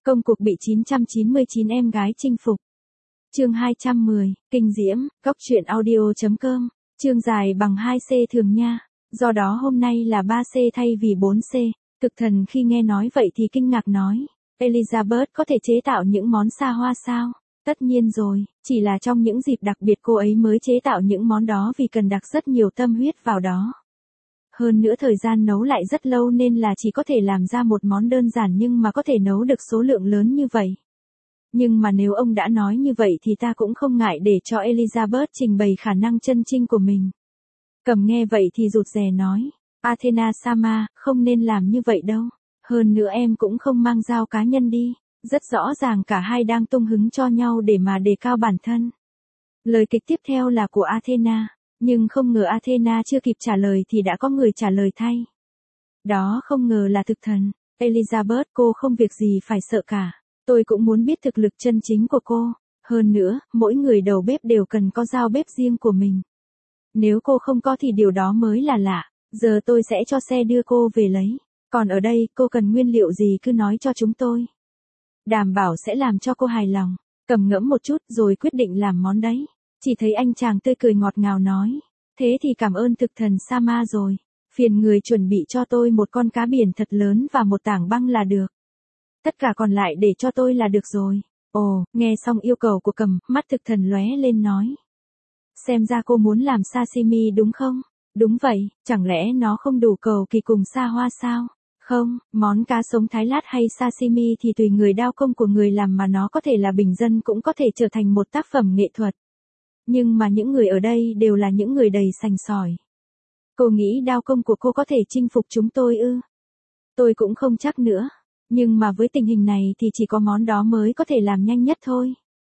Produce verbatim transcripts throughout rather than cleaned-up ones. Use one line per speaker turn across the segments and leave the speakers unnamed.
Công cuộc bị chín trăm chín mươi chín em gái chinh phục. Chương hai trăm mười, kinh diễm, góc truyện audio chấm com, chương dài bằng hai C thường nha, do đó hôm nay là ba C thay vì bốn C. Thực thần khi nghe nói vậy thì kinh ngạc nói, Elizabeth có thể chế tạo những món xa hoa sao? Tất nhiên rồi, chỉ là trong những dịp đặc biệt cô ấy mới chế tạo những món đó vì cần đặt rất nhiều tâm huyết vào đó. Hơn nữa thời gian nấu lại rất lâu nên là chỉ có thể làm ra một món đơn giản nhưng mà có thể nấu được số lượng lớn như vậy. Nhưng mà nếu ông đã nói như vậy thì ta cũng không ngại để cho Elizabeth trình bày khả năng chân chính của mình. Cầm nghe vậy thì rụt rè nói, Athena Sama, không nên làm như vậy đâu. Hơn nữa em cũng không mang dao cá nhân đi. Rất rõ ràng cả hai đang tung hứng cho nhau để mà đề cao bản thân. Lời kịch tiếp theo là của Athena. Nhưng không ngờ Athena chưa kịp trả lời thì đã có người trả lời thay. Đó không ngờ là thực thần. Elizabeth, cô không việc gì phải sợ cả. Tôi cũng muốn biết thực lực chân chính của cô. Hơn nữa, mỗi người đầu bếp đều cần có dao bếp riêng của mình. Nếu cô không có thì điều đó mới là lạ. Giờ tôi sẽ cho xe đưa cô về lấy. Còn ở đây, cô cần nguyên liệu gì cứ nói cho chúng tôi. Đảm bảo sẽ làm cho cô hài lòng. Cầm ngẫm một chút rồi quyết định làm món đấy. Chỉ thấy anh chàng tươi cười ngọt ngào nói. Thế thì cảm ơn thực thần Sama rồi. Phiền người chuẩn bị cho tôi một con cá biển thật lớn và một tảng băng là được. Tất cả còn lại để cho tôi là được rồi. Ồ, nghe xong yêu cầu của Cầm, mắt thực thần lóe lên nói. Xem ra cô muốn làm sashimi đúng không? Đúng vậy, chẳng lẽ nó không đủ cầu kỳ cùng xa hoa sao? Không, món cá sống thái lát hay sashimi thì tùy người đao công của người làm mà nó có thể là bình dân cũng có thể trở thành một tác phẩm nghệ thuật. Nhưng mà những người ở đây đều là những người đầy sành sỏi. Cô nghĩ đao công của cô có thể chinh phục chúng tôi ư? Tôi cũng không chắc nữa. Nhưng mà với tình hình này thì chỉ có món đó mới có thể làm nhanh nhất thôi.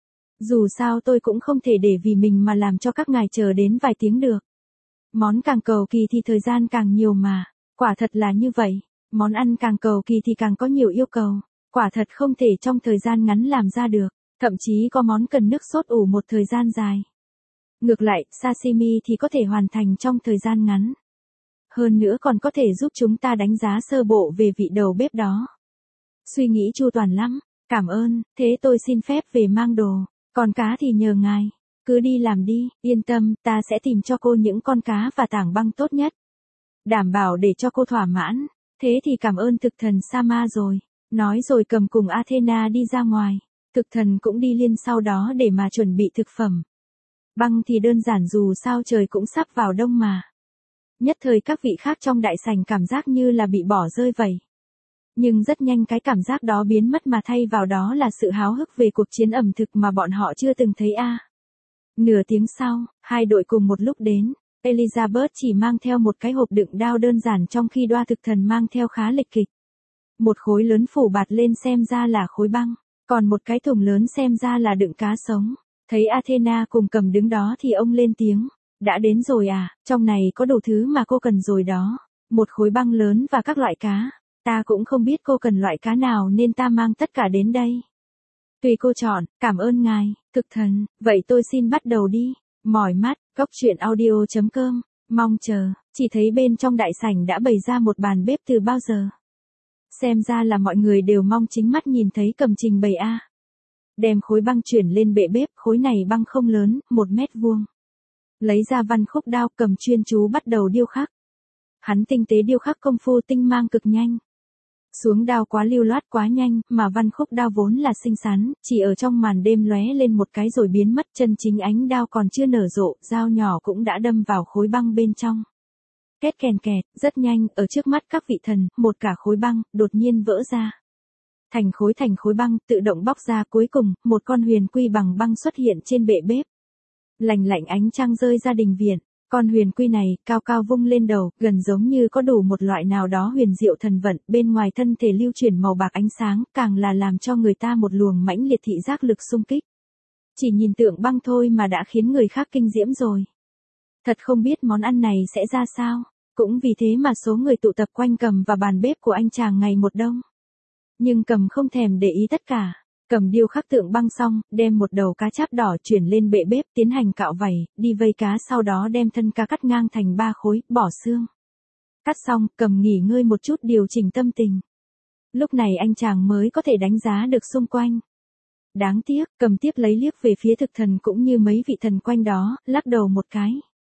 Dù sao tôi cũng không thể để vì mình mà làm cho các ngài chờ đến vài tiếng được. Món càng cầu kỳ thì thời gian càng nhiều mà. Quả thật là như vậy. Món ăn càng cầu kỳ thì càng có nhiều yêu cầu. Quả thật không thể trong thời gian ngắn làm ra được. Thậm chí có món cần nước sốt ủ một thời gian dài. Ngược lại, sashimi thì có thể hoàn thành trong thời gian ngắn. Hơn nữa còn có thể giúp chúng ta đánh giá sơ bộ về vị đầu bếp đó. Suy nghĩ chu toàn lắm. Cảm ơn, thế tôi xin phép về mang đồ. Còn cá thì nhờ ngài. Cứ đi làm đi, yên tâm, ta sẽ tìm cho cô những con cá và tảng băng tốt nhất. Đảm bảo để cho cô thỏa mãn. Thế thì cảm ơn thực thần Sama rồi. Nói rồi Cầm cùng Athena đi ra ngoài. Thực thần cũng đi liên sau đó để mà chuẩn bị thực phẩm. Băng thì đơn giản dù sao trời cũng sắp vào đông mà. Nhất thời các vị khác trong đại sảnh cảm giác như là bị bỏ rơi vậy. Nhưng rất nhanh cái cảm giác đó biến mất mà thay vào đó là sự háo hức về cuộc chiến ẩm thực mà bọn họ chưa từng thấy a. À. Nửa tiếng sau, hai đội cùng một lúc đến. Elizabeth chỉ mang theo một cái hộp đựng đao đơn giản trong khi Đoa thực thần mang theo khá lịch kịch. Một khối lớn phủ bạt lên xem ra là khối băng, còn một cái thùng lớn xem ra là đựng cá sống. Thấy Athena cùng Cầm đứng đó thì ông lên tiếng, đã đến rồi à, trong này có đủ thứ mà cô cần rồi đó, một khối băng lớn và các loại cá. Ta cũng không biết cô cần loại cá nào nên ta mang tất cả đến đây. Tùy cô chọn, cảm ơn ngài, thực thần, vậy tôi xin bắt đầu đi. Mỏi mắt, góc truyện audio chấm com, mong chờ, chỉ thấy bên trong đại sảnh đã bày ra một bàn bếp từ bao giờ. Xem ra là mọi người đều mong chính mắt nhìn thấy Cầm trình bày a. Đem khối băng chuyển lên bệ bếp, khối này băng không lớn, một mét vuông. Lấy ra văn khúc đao, Cầm chuyên chú bắt đầu điêu khắc. Hắn tinh tế điêu khắc công phu tinh mang cực nhanh. Xuống đao quá lưu loát quá nhanh, mà văn khúc đao vốn là xinh xắn, chỉ ở trong màn đêm lóe lên một cái rồi biến mất, chân chính ánh đao còn chưa nở rộ, dao nhỏ cũng đã đâm vào khối băng bên trong. Két kèn kẹt, rất nhanh, ở trước mắt các vị thần, một cả khối băng, đột nhiên vỡ ra. Thành khối thành khối băng, tự động bóc ra, cuối cùng, một con huyền quy bằng băng xuất hiện trên bệ bếp. Lành lạnh ánh trăng rơi ra đình viện. Con huyền quy này, cao cao vung lên đầu, gần giống như có đủ một loại nào đó huyền diệu thần vận, bên ngoài thân thể lưu chuyển màu bạc ánh sáng, càng là làm cho người ta một luồng mãnh liệt thị giác lực xung kích. Chỉ nhìn tượng băng thôi mà đã khiến người khác kinh diễm rồi. Thật không biết món ăn này sẽ ra sao, cũng vì thế mà số người tụ tập quanh Cầm và bàn bếp của anh chàng ngày một đông. Nhưng Cầm không thèm để ý tất cả. Cầm điêu khắc tượng băng xong, đem một đầu cá cháp đỏ chuyển lên bệ bếp tiến hành cạo vảy, đi vây cá sau đó đem thân cá cắt ngang thành ba khối, bỏ xương. Cắt xong, Cầm nghỉ ngơi một chút điều chỉnh tâm tình. Lúc này anh chàng mới có thể đánh giá được xung quanh. Đáng tiếc, Cầm tiếp lấy liếc về phía thực thần cũng như mấy vị thần quanh đó, lắc đầu một cái.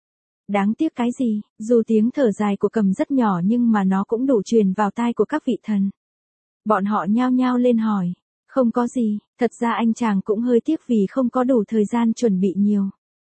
Đáng tiếc cái gì, dù tiếng thở dài của Cầm rất nhỏ nhưng mà nó cũng đủ truyền vào tai của các vị thần. Bọn họ nhao nhao lên hỏi. Không có gì, thật ra anh chàng cũng hơi tiếc vì không có đủ thời gian chuẩn bị nhiều.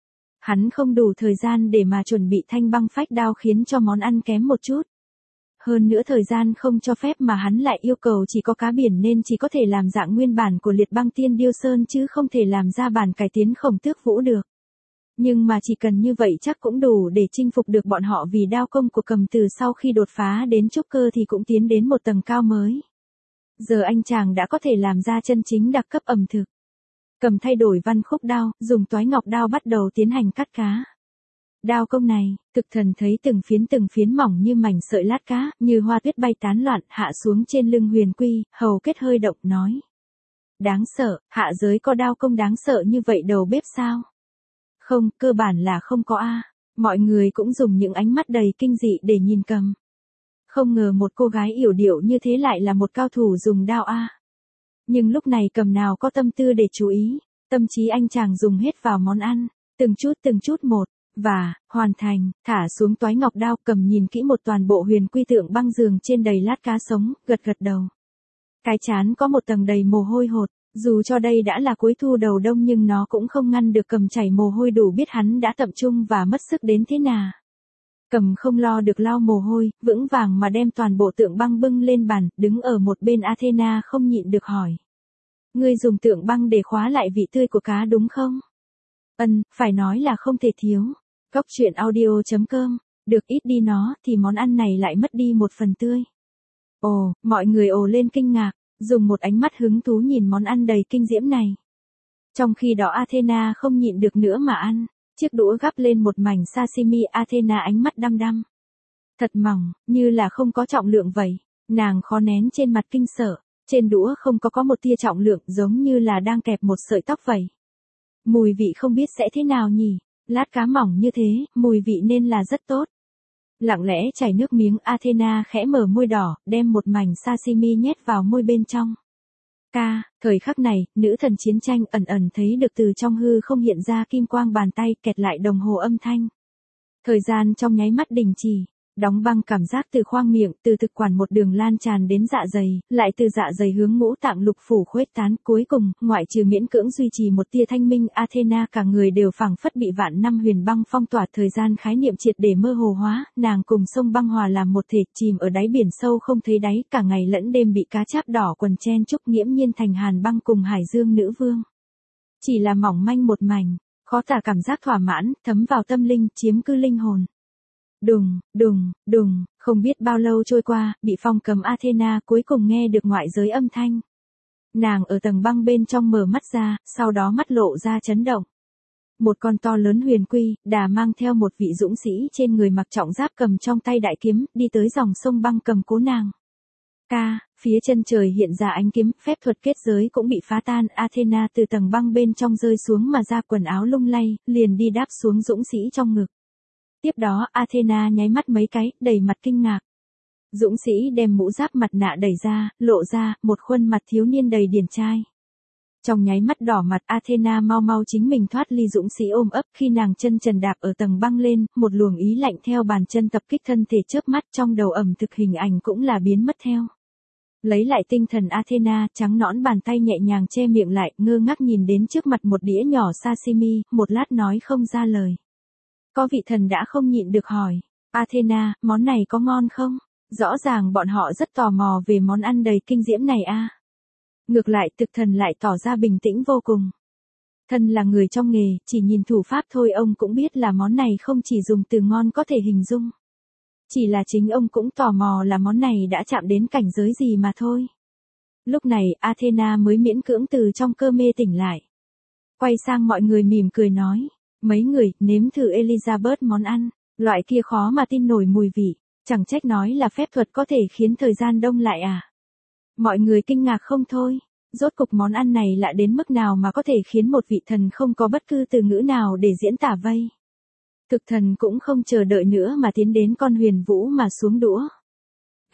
Hắn không đủ thời gian để mà chuẩn bị thanh băng phách đao khiến cho món ăn kém một chút. Hơn nữa thời gian không cho phép mà hắn lại yêu cầu chỉ có cá biển nên chỉ có thể làm dạng nguyên bản của liệt băng tiên điêu sơn chứ không thể làm ra bản cải tiến khổng tước vũ được. Nhưng mà chỉ cần như vậy chắc cũng đủ để chinh phục được bọn họ vì đao công của Cầm từ sau khi đột phá đến trúc cơ thì cũng tiến đến một tầng cao mới. Giờ anh chàng đã có thể làm ra chân chính đặc cấp ẩm thực. Cầm thay đổi văn khúc đao, dùng toái ngọc đao bắt đầu tiến hành cắt cá. Đao công này, thực thần thấy từng phiến từng phiến mỏng như mảnh sợi lát cá, như hoa tuyết bay tán loạn, hạ xuống trên lưng Huyền Quy, hầu kết hơi động nói. Đáng sợ, hạ giới có đao công đáng sợ như vậy đầu bếp sao? Không, cơ bản là không có a. Mọi người cũng dùng những ánh mắt đầy kinh dị để nhìn Cầm. Không ngờ một cô gái yểu điệu như thế lại là một cao thủ dùng đao a. Nhưng lúc này Cầm nào có tâm tư để chú ý, tâm trí anh chàng dùng hết vào món ăn, từng chút từng chút một, và, hoàn thành, thả xuống toái ngọc đao. Cầm nhìn kỹ một toàn bộ Huyền Quy tượng băng giường trên đầy lát cá sống, gật gật đầu. Cái chán có một tầng đầy mồ hôi hột, dù cho đây đã là cuối thu đầu đông nhưng nó cũng không ngăn được Cầm chảy mồ hôi đủ biết hắn đã tập trung và mất sức đến thế nào. Cầm không lo được lau mồ hôi, vững vàng mà đem toàn bộ tượng băng bưng lên bàn, đứng ở một bên Athena không nhịn được hỏi. Ngươi dùng tượng băng để khóa lại vị tươi của cá đúng không? Ân, phải nói là không thể thiếu. Góc truyện audio chấm com, được ít đi nó thì món ăn này lại mất đi một phần tươi. Ồ, mọi người ồ lên kinh ngạc, dùng một ánh mắt hứng thú nhìn món ăn đầy kinh diễm này. Trong khi đó Athena không nhịn được nữa mà ăn. Chiếc đũa gắp lên một mảnh sashimi. Athena ánh mắt đăm đăm. Thật mỏng, như là không có trọng lượng vậy. Nàng khó nén trên mặt kinh sợ. Trên đũa không có có một tia trọng lượng giống như là đang kẹp một sợi tóc vậy. Mùi vị không biết sẽ thế nào nhỉ. Lát cá mỏng như thế, mùi vị nên là rất tốt. Lặng lẽ chảy nước miếng. Athena khẽ mở môi đỏ, đem một mảnh sashimi nhét vào môi bên trong. Ca, thời khắc này, nữ thần chiến tranh ẩn ẩn thấy được từ trong hư không hiện ra kim quang bàn tay kẹt lại đồng hồ âm thanh. Thời gian trong nháy mắt đình chỉ, đóng băng cảm giác từ khoang miệng, từ thực quản một đường lan tràn đến dạ dày, lại từ dạ dày hướng ngũ tạng lục phủ khuếch tán. Cuối cùng, ngoại trừ miễn cưỡng duy trì một tia thanh minh, Athena cả người đều phảng phất bị vạn năm huyền băng phong tỏa. Thời gian khái niệm triệt để mơ hồ hóa, nàng cùng sông băng hòa làm một thể, chìm ở đáy biển sâu không thấy đáy, cả ngày lẫn đêm bị cá cháp đỏ quần chen chúc, nghiễm nhiên thành Hàn Băng cùng Hải Dương nữ vương. Chỉ là mỏng manh một mảnh, khó tả cảm giác thỏa mãn, thấm vào tâm linh, chiếm cư linh hồn. Đùng, đùng, đùng, không biết bao lâu trôi qua, bị phong cấm Athena cuối cùng nghe được ngoại giới âm thanh. Nàng ở tầng băng bên trong mở mắt ra, sau đó mắt lộ ra chấn động. Một con to lớn Huyền Quy, đà mang theo một vị dũng sĩ trên người mặc trọng giáp cầm trong tay đại kiếm, đi tới dòng sông băng cầm cố nàng. Ca, phía chân trời hiện ra ánh kiếm, phép thuật kết giới cũng bị phá tan. Athena từ tầng băng bên trong rơi xuống mà ra quần áo lung lay, liền đi đáp xuống dũng sĩ trong ngực. Tiếp đó Athena nháy mắt mấy cái, đầy mặt kinh ngạc. Dũng sĩ đem mũ giáp mặt nạ đẩy ra, lộ ra, một khuôn mặt thiếu niên đầy điển trai. Trong nháy mắt đỏ mặt Athena mau mau chính mình thoát ly dũng sĩ ôm ấp. Khi nàng chân trần đạp ở tầng băng lên, một luồng ý lạnh theo bàn chân tập kích thân thể chớp mắt, trong đầu ẩm thực hình ảnh cũng là biến mất theo. Lấy lại tinh thần Athena, trắng nõn bàn tay nhẹ nhàng che miệng lại, ngơ ngác nhìn đến trước mặt một đĩa nhỏ sashimi, một lát nói không ra lời. Có vị thần đã không nhịn được hỏi, Athena, món này có ngon không? Rõ ràng bọn họ rất tò mò về món ăn đầy kinh diễm này a. Ngược lại thực thần lại tỏ ra bình tĩnh vô cùng. Thần là người trong nghề, chỉ nhìn thủ pháp thôi ông cũng biết là món này không chỉ dùng từ ngon có thể hình dung. Chỉ là chính ông cũng tò mò là món này đã chạm đến cảnh giới gì mà thôi. Lúc này Athena mới miễn cưỡng từ trong cơ mê tỉnh lại. Quay sang mọi người mỉm cười nói. Mấy người, nếm thử Elizabeth món ăn, loại kia khó mà tin nổi mùi vị, chẳng trách nói là phép thuật có thể khiến thời gian đông lại à. Mọi người kinh ngạc không thôi, rốt cục món ăn này lạ đến mức nào mà có thể khiến một vị thần không có bất cứ từ ngữ nào để diễn tả vây. Thực thần cũng không chờ đợi nữa mà tiến đến con Huyền Vũ mà xuống đũa.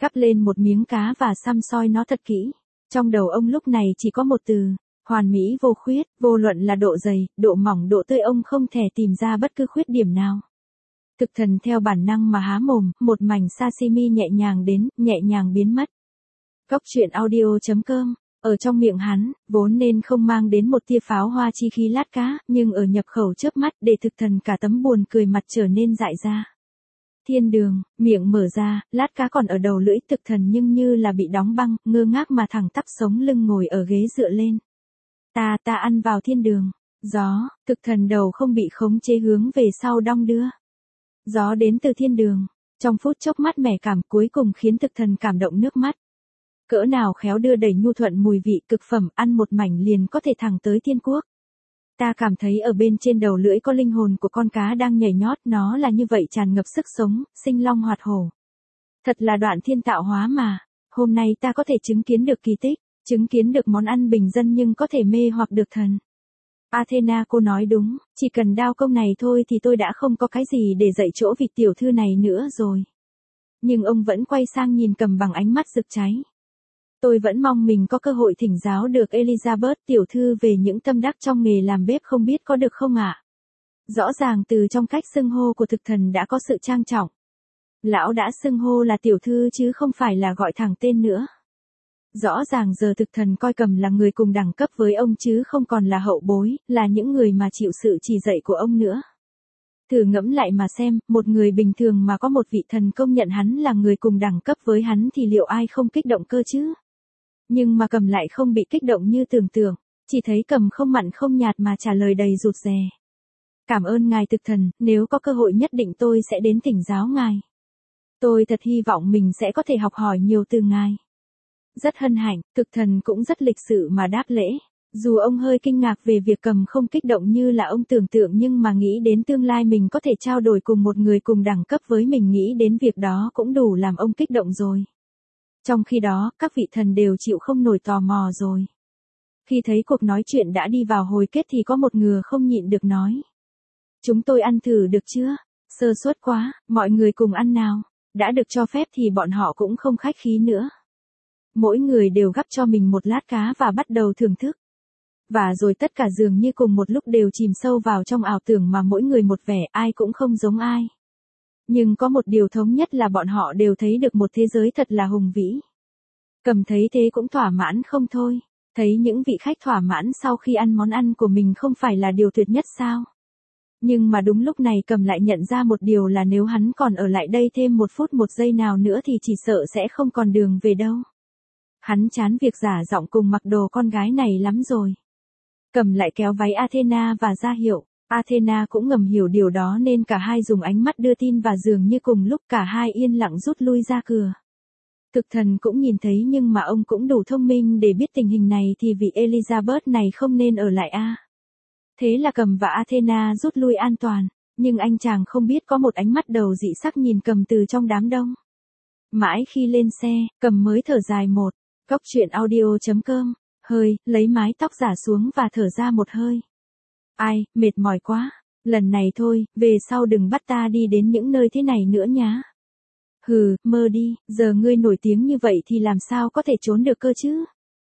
Cắp lên một miếng cá và săm soi nó thật kỹ. Trong đầu ông lúc này chỉ có một từ, hoàn mỹ vô khuyết, vô luận là độ dày, độ mỏng, độ tươi, ông không thể tìm ra bất cứ khuyết điểm nào. Thực thần theo bản năng mà há mồm, một mảnh sashimi nhẹ nhàng đến, nhẹ nhàng biến mất. Cốc truyện audio chấm com. Ở trong miệng hắn, vốn nên không mang đến một tia pháo hoa chi khí lát cá, nhưng ở nhập khẩu chớp mắt để thực thần cả tấm buồn cười mặt trở nên dại ra. Thiên đường, miệng mở ra, lát cá còn ở đầu lưỡi thực thần nhưng như là bị đóng băng, ngơ ngác mà thẳng tắp sống lưng ngồi ở ghế dựa lên. Ta, ta ăn vào thiên đường. Gió, thực thần đầu không bị khống chế hướng về sau đong đưa. Gió đến từ thiên đường, trong phút chốc mát mẻ cảm cuối cùng khiến thực thần cảm động nước mắt. Cỡ nào khéo đưa đẩy nhu thuận mùi vị cực phẩm, ăn một mảnh liền có thể thẳng tới thiên quốc. Ta cảm thấy ở bên trên đầu lưỡi có linh hồn của con cá đang nhảy nhót, nó là như vậy tràn ngập sức sống, sinh long hoạt hổ. Thật là đoạn thiên tạo hóa mà, hôm nay ta có thể chứng kiến được kỳ tích, chứng kiến được món ăn bình dân nhưng có thể mê hoặc được thần. Athena cô nói đúng, chỉ cần đao công này thôi thì tôi đã không có cái gì để dạy chỗ vị tiểu thư này nữa rồi. Nhưng ông vẫn quay sang nhìn Cầm bằng ánh mắt rực cháy. Tôi vẫn mong mình có cơ hội thỉnh giáo được Elizabeth tiểu thư về những tâm đắc trong nghề làm bếp, không biết có được không ạ? Rõ ràng từ trong cách xưng hô của thực thần đã có sự trang trọng. Lão đã xưng hô là tiểu thư chứ không phải là gọi thẳng tên nữa. Rõ ràng giờ thực thần coi Cầm là người cùng đẳng cấp với ông chứ không còn là hậu bối, là những người mà chịu sự chỉ dạy của ông nữa. Thử ngẫm lại mà xem, một người bình thường mà có một vị thần công nhận hắn là người cùng đẳng cấp với hắn thì liệu ai không kích động cơ chứ? Nhưng mà Cầm lại không bị kích động như tưởng tượng, chỉ thấy Cầm không mặn không nhạt mà trả lời đầy rụt rè. Cảm ơn ngài thực thần, nếu có cơ hội nhất định tôi sẽ đến thỉnh giáo ngài. Tôi thật hy vọng mình sẽ có thể học hỏi nhiều từ ngài. Rất hân hạnh, thực thần cũng rất lịch sự mà đáp lễ. Dù ông hơi kinh ngạc về việc Cầm không kích động như là ông tưởng tượng nhưng mà nghĩ đến tương lai mình có thể trao đổi cùng một người cùng đẳng cấp với mình, nghĩ đến việc đó cũng đủ làm ông kích động rồi. Trong khi đó, các vị thần đều chịu không nổi tò mò rồi. Khi thấy cuộc nói chuyện đã đi vào hồi kết thì có một người không nhịn được nói. Chúng tôi ăn thử được chưa? Sơ suất quá, mọi người cùng ăn nào. Đã được cho phép thì bọn họ cũng không khách khí nữa. Mỗi người đều gắp cho mình một lát cá và bắt đầu thưởng thức. Và rồi tất cả dường như cùng một lúc đều chìm sâu vào trong ảo tưởng mà mỗi người một vẻ, ai cũng không giống ai. Nhưng có một điều thống nhất là bọn họ đều thấy được một thế giới thật là hùng vĩ. Cầm thấy thế cũng thỏa mãn không thôi. Thấy những vị khách thỏa mãn sau khi ăn món ăn của mình không phải là điều tuyệt nhất sao? Nhưng mà đúng lúc này Cầm lại nhận ra một điều là nếu hắn còn ở lại đây thêm một phút một giây nào nữa thì chỉ sợ sẽ không còn đường về đâu. Hắn chán việc giả giọng cùng mặc đồ con gái này lắm rồi. Cầm lại kéo váy Athena và ra hiệu. Athena cũng ngầm hiểu điều đó nên cả hai dùng ánh mắt đưa tin và dường như cùng lúc cả hai yên lặng rút lui ra cửa. Thực thần cũng nhìn thấy nhưng mà ông cũng đủ thông minh để biết tình hình này thì vị Elizabeth này không nên ở lại a. À. Thế là Cầm và Athena rút lui an toàn, nhưng anh chàng không biết có một ánh mắt đầu dị sắc nhìn Cầm từ trong đám đông. Mãi khi lên xe, Cầm mới thở dài một. Cốc truyện audio chấm com. Hơi, lấy mái tóc giả xuống và thở ra một hơi. Ai, mệt mỏi quá. Lần này thôi, về sau đừng bắt ta đi đến những nơi thế này nữa nhá. Hừ, mơ đi, giờ ngươi nổi tiếng như vậy thì làm sao có thể trốn được cơ chứ?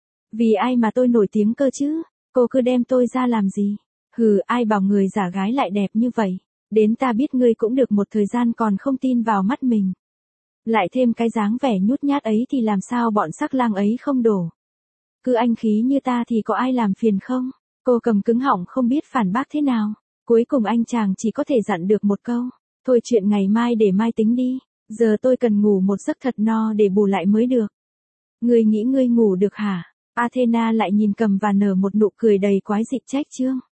Vì ai mà tôi nổi tiếng cơ chứ? Cô cứ đem tôi ra làm gì? Hừ, ai bảo người giả gái lại đẹp như vậy? Đến ta biết ngươi cũng được một thời gian còn không tin vào mắt mình. Lại thêm cái dáng vẻ nhút nhát ấy thì làm sao bọn sắc lang ấy không đổ? Cứ anh khí như ta thì có ai làm phiền không? Cô Cầm cứng họng không biết phản bác thế nào. Cuối cùng anh chàng chỉ có thể dặn được một câu. Thôi chuyện ngày mai để mai tính đi. Giờ tôi cần ngủ một giấc thật no để bù lại mới được. Ngươi nghĩ ngươi ngủ được hả? Athena lại nhìn Cầm và nở một nụ cười đầy quái dị trách chương.